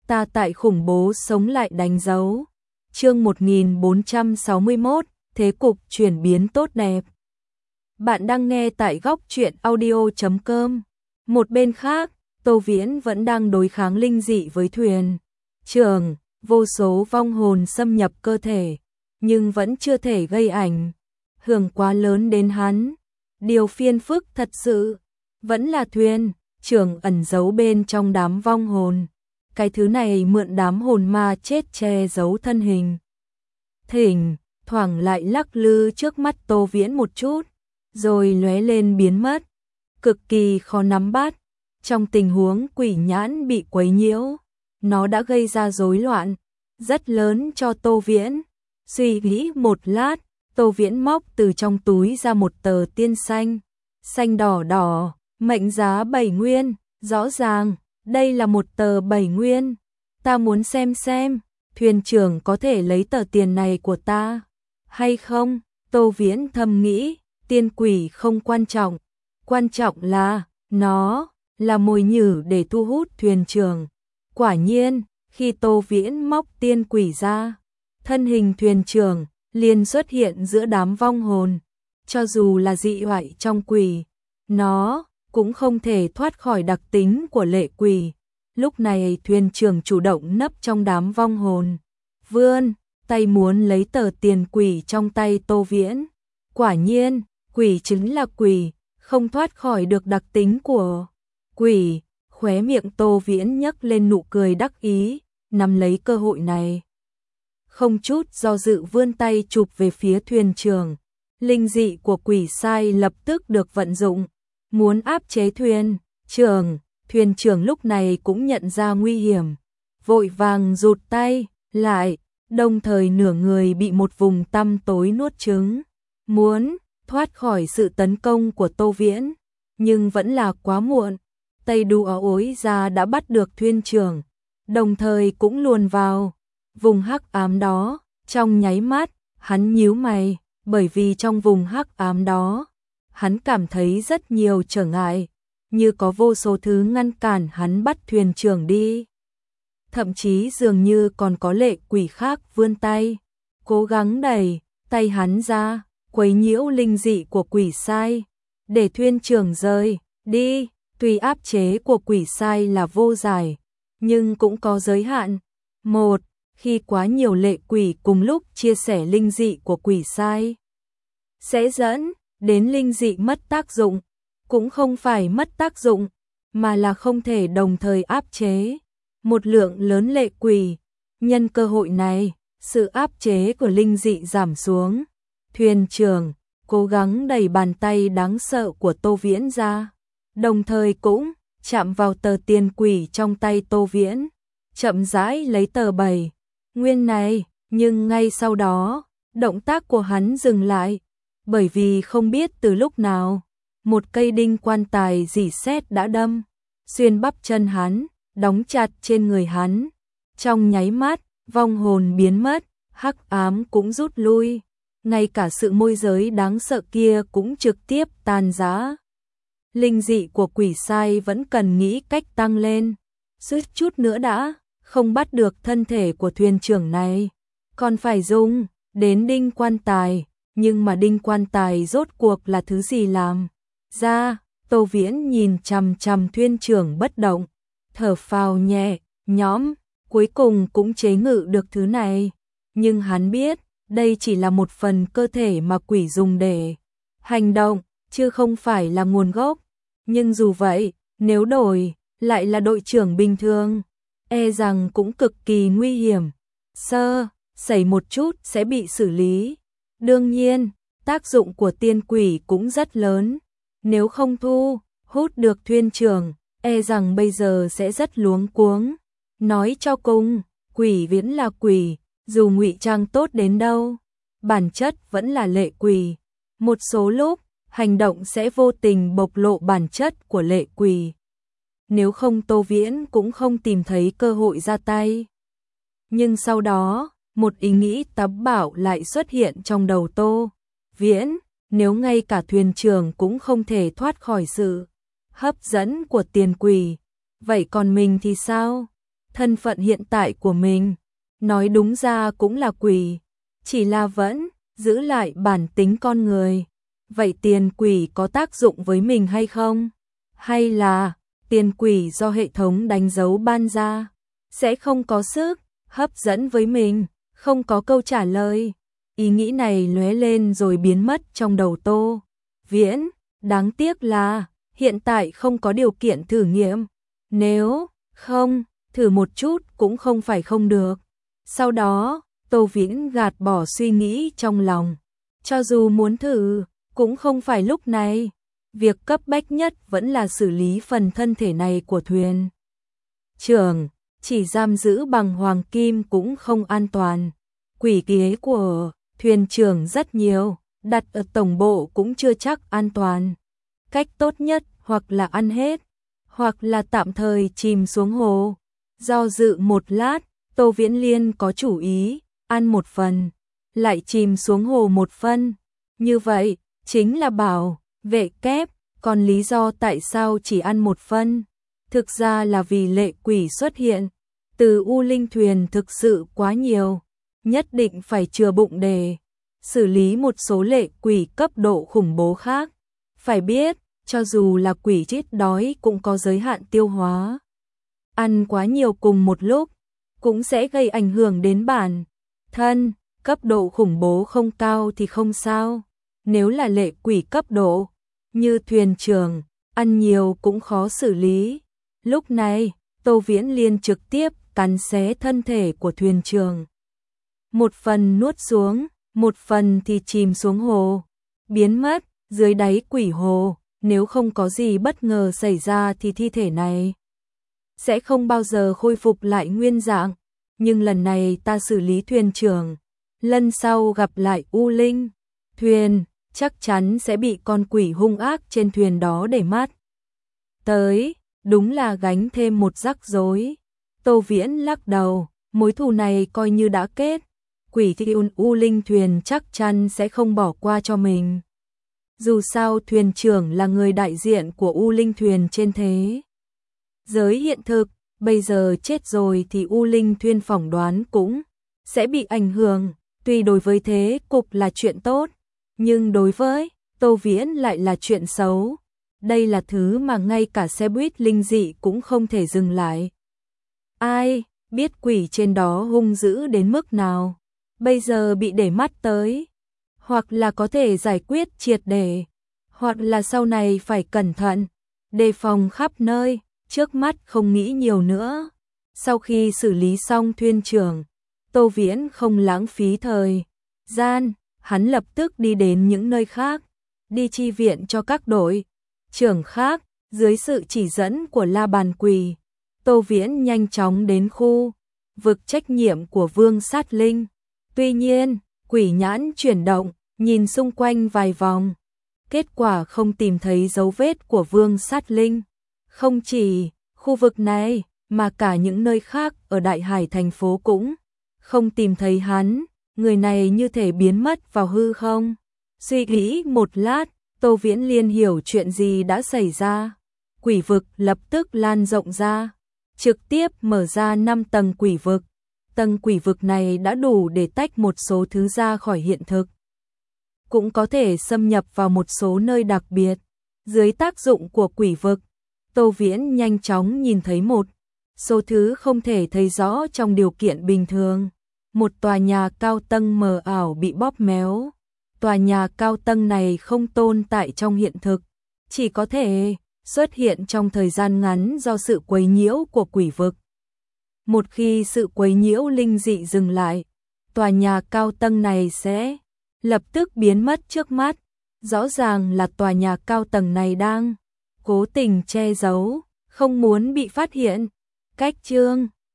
ta tại khủng bố sống lại đánh dấu. Chương 1461, thế cục chuyển biến tốt đẹp. Bạn đang nghe tại góc truyện audio.com. Một bên khác, Tô Viễn vẫn đang đối kháng linh dị với thuyền trưởng, vô số vong hồn xâm nhập cơ thể, nhưng vẫn chưa thể gây ảnh hưởng quá lớn đến hắn. Điều phiền phức thật sự vẫn là thuyền trưởng ẩn giấu bên trong đám vong hồn. Cái thứ này mượn đám hồn ma chết che giấu thân hình. Thỉnh thoảng lại lắc lư trước mắt Tô Viễn một chút, rồi lóe lên biến mất, cực kỳ khó nắm bắt. Trong tình huống quỷ nhãn bị quấy nhiễu, nó đã gây ra rối loạn rất lớn cho Tô Viễn. Suy nghĩ một lát, Tô Viễn móc từ trong túi ra một tờ tiên xanh, xanh đỏ đỏ, mệnh giá 7 nguyên, rõ ràng, đây là một tờ 7 nguyên. Ta muốn xem, thuyền trưởng có thể lấy tờ tiền này của ta hay không? Tô Viễn thầm nghĩ, tiên quỷ không quan trọng là, nó là mồi nhử để thu hút thuyền trưởng. Quả nhiên, khi Tô Viễn móc tiên quỷ ra, thân hình thuyền trưởng liền xuất hiện giữa đám vong hồn. Cho dù là dị hoại trong quỷ, nó cũng không thể thoát khỏi đặc tính của lệ quỷ. Lúc này thuyền trưởng chủ động nấp trong đám vong hồn, vươn tay muốn lấy tờ tiền quỷ trong tay Tô Viễn. Quả nhiên, quỷ chính là quỷ, không thoát khỏi được đặc tính của quỷ. Khóe miệng Tô Viễn nhấc lên nụ cười đắc ý, nắm lấy cơ hội này, không chút do dự vươn tay chụp về phía thuyền trưởng. Linh dị của quỷ sai lập tức được vận dụng, muốn áp chế thuyền trưởng. Thuyền trưởng lúc này cũng nhận ra nguy hiểm, vội vàng rụt tay lại, đồng thời nửa người bị một vùng tăm tối nuốt chửng. Muốn thoát khỏi sự tấn công của Tô Viễn, nhưng vẫn là quá muộn. Tay đu ối ra đã bắt được thuyền trưởng, đồng thời cũng luồn vào vùng hắc ám đó. Trong nháy mắt, hắn nhíu mày, bởi vì trong vùng hắc ám đó, hắn cảm thấy rất nhiều trở ngại, như có vô số thứ ngăn cản hắn bắt thuyền trưởng đi. Thậm chí dường như còn có lệ quỷ khác vươn tay, cố gắng đẩy tay hắn ra, quấy nhiễu linh dị của quỷ sai, để thuyền trưởng rời đi. Tuy áp chế của quỷ sai là vô giải, nhưng cũng có giới hạn. Một, khi quá nhiều lệ quỷ cùng lúc chia sẻ linh dị của quỷ sai, sẽ dẫn đến linh dị mất tác dụng. Cũng không phải mất tác dụng, mà là không thể đồng thời áp chế một lượng lớn lệ quỷ. Nhân cơ hội này, sự áp chế của linh dị giảm xuống. Thuyền trưởng cố gắng đẩy bàn tay đáng sợ của Tô Viễn ra, đồng thời cũng chạm vào tờ tiền quỷ trong tay Tô Viễn, chậm rãi lấy tờ 7 nguyên này. Nhưng ngay sau đó, động tác của hắn dừng lại, bởi vì không biết từ lúc nào, một cây đinh quan tài rỉ sét đã đâm xuyên bắp chân hắn, đóng chặt trên người hắn. Trong nháy mắt, vong hồn biến mất, hắc ám cũng rút lui, ngay cả sự môi giới đáng sợ kia cũng trực tiếp tan rã. Linh dị của quỷ sai vẫn cần nghĩ cách tăng lên, suýt chút nữa đã không bắt được thân thể của thuyền trưởng này, còn phải dùng đến đinh quan tài. Nhưng mà đinh quan tài rốt cuộc là thứ gì làm ra? Tô Viễn nhìn chằm chằm thuyền trưởng bất động, thở phào nhẹ nhõm, cuối cùng cũng chế ngự được thứ này. Nhưng hắn biết, đây chỉ là một phần cơ thể mà quỷ dùng để hành động, chứ không phải là nguồn gốc. Nhưng dù vậy, nếu đổi lại là đội trưởng bình thường, e rằng cũng cực kỳ nguy hiểm, sơ sẩy một chút sẽ bị xử lý. Đương nhiên, tác dụng của tiên quỷ cũng rất lớn, nếu không thu hút được thuyền trưởng, e rằng bây giờ sẽ rất luống cuống. Nói cho cùng, quỷ viễn là quỷ, dù ngụy trang tốt đến đâu, bản chất vẫn là lệ quỷ. Một số lúc, hành động sẽ vô tình bộc lộ bản chất của lệ quỷ. Nếu không Tô Viễn cũng không tìm thấy cơ hội ra tay. Nhưng sau đó, một ý nghĩ táo bạo lại xuất hiện trong đầu Tô Viễn. Nếu ngay cả thuyền trưởng cũng không thể thoát khỏi sự hấp dẫn của tiền quỷ, vậy còn mình thì sao? thân phận hiện tại của mình. Nói đúng ra cũng là quỷ, chỉ là vẫn giữ lại bản tính con người. Vậy tiền quỷ có tác dụng với mình hay không? Hay là tiền quỷ do hệ thống đánh dấu ban ra, sẽ không có sức hấp dẫn với mình? Không có câu trả lời. Ý nghĩ này lóe lên rồi biến mất trong đầu Tô Viễn. Đáng tiếc là hiện tại không có điều kiện thử nghiệm. Nếu không thử một chút cũng không phải không được. Sau đó Tô Viễn gạt bỏ suy nghĩ trong lòng. Cho dù muốn thử cũng không phải lúc này. Việc cấp bách nhất vẫn là xử lý phần thân thể này của thuyền trưởng. Chỉ giam giữ bằng hoàng kim cũng không an toàn. Quỷ kế của thuyền trưởng rất nhiều, đặt ở tổng bộ cũng chưa chắc an toàn. Cách tốt nhất hoặc là ăn hết, hoặc là tạm thời chìm xuống hồ. Do dự một lát, Tô Viễn Liên có chủ ý, ăn một phần, lại chìm xuống hồ một phân. Như vậy, chính là bảo vệ kép, còn lý do tại sao chỉ ăn một phân? Thực ra là vì lệ quỷ xuất hiện, từ U Linh thuyền thực sự quá nhiều, nhất định phải chừa bụng để xử lý một số lệ quỷ cấp độ khủng bố khác. Phải biết, cho dù là quỷ chết đói cũng có giới hạn tiêu hóa. Ăn quá nhiều cùng một lúc, cũng sẽ gây ảnh hưởng đến bản thân. Cấp độ khủng bố không cao thì không sao. Nếu là lệ quỷ cấp độ, như thuyền trưởng, ăn nhiều cũng khó xử lý. Lúc này, Tô Viễn Liên trực tiếp cắn xé thân thể của thuyền trưởng. Một phần nuốt xuống, một phần thì chìm xuống hồ, biến mất dưới đáy quỷ hồ. Nếu không có gì bất ngờ xảy ra thì thi thể này sẽ không bao giờ khôi phục lại nguyên dạng. Nhưng lần này ta xử lý thuyền trưởng, lần sau gặp lại U Linh thuyền, chắc chắn sẽ bị con quỷ hung ác trên thuyền đó để mắt tới. Đúng là gánh thêm một rắc rối. Tô Viễn lắc đầu, mối thù này coi như đã kết. Quỷ thiêu U Linh thuyền chắc chắn sẽ không bỏ qua cho mình. Dù sao thuyền trưởng là người đại diện của U Linh thuyền trên thế giới hiện thực, bây giờ chết rồi thì U Linh thuyền phỏng đoán cũng sẽ bị ảnh hưởng. Tuy đối với thế cục là chuyện tốt, nhưng đối với Tô Viễn lại là chuyện xấu. Đây là thứ mà ngay cả xe buýt linh dị cũng không thể dừng lại. Ai biết quỷ trên đó hung dữ đến mức nào, bây giờ bị để mắt tới. Hoặc là có thể giải quyết triệt để, hoặc là sau này phải cẩn thận, đề phòng khắp nơi, trước mắt không nghĩ nhiều nữa. Sau khi xử lý xong thuyền trưởng, Tô Viễn không lãng phí thời gian, hắn lập tức đi đến những nơi khác, đi chi viện cho các đội trưởng khác. Dưới sự chỉ dẫn của La Bàn Quỷ, Tô Viễn nhanh chóng đến khu vực trách nhiệm của Vương Sát Linh. Tuy nhiên, quỷ nhãn chuyển động, nhìn xung quanh vài vòng, kết quả không tìm thấy dấu vết của Vương Sát Linh. Không chỉ khu vực này, mà cả những nơi khác ở Đại Hải thành phố cũng không tìm thấy hắn. Người này như thể biến mất vào hư không. Suy nghĩ một lát, Tô Viễn Liên hiểu chuyện gì đã xảy ra. Quỷ vực lập tức lan rộng ra, trực tiếp mở ra 5 tầng quỷ vực. Tầng quỷ vực này đã đủ để tách một số thứ ra khỏi hiện thực, cũng có thể xâm nhập vào một số nơi đặc biệt. Dưới tác dụng của quỷ vực, Tô Viễn nhanh chóng nhìn thấy một số thứ không thể thấy rõ trong điều kiện bình thường. Một tòa nhà cao tầng mờ ảo bị bóp méo. Tòa nhà cao tầng này không tồn tại trong hiện thực, chỉ có thể xuất hiện trong thời gian ngắn do sự quấy nhiễu của quỷ vực. Một khi sự quấy nhiễu linh dị dừng lại, tòa nhà cao tầng này sẽ lập tức biến mất trước mắt. Rõ ràng là tòa nhà cao tầng này đang cố tình che giấu, không muốn bị phát hiện. Cách chương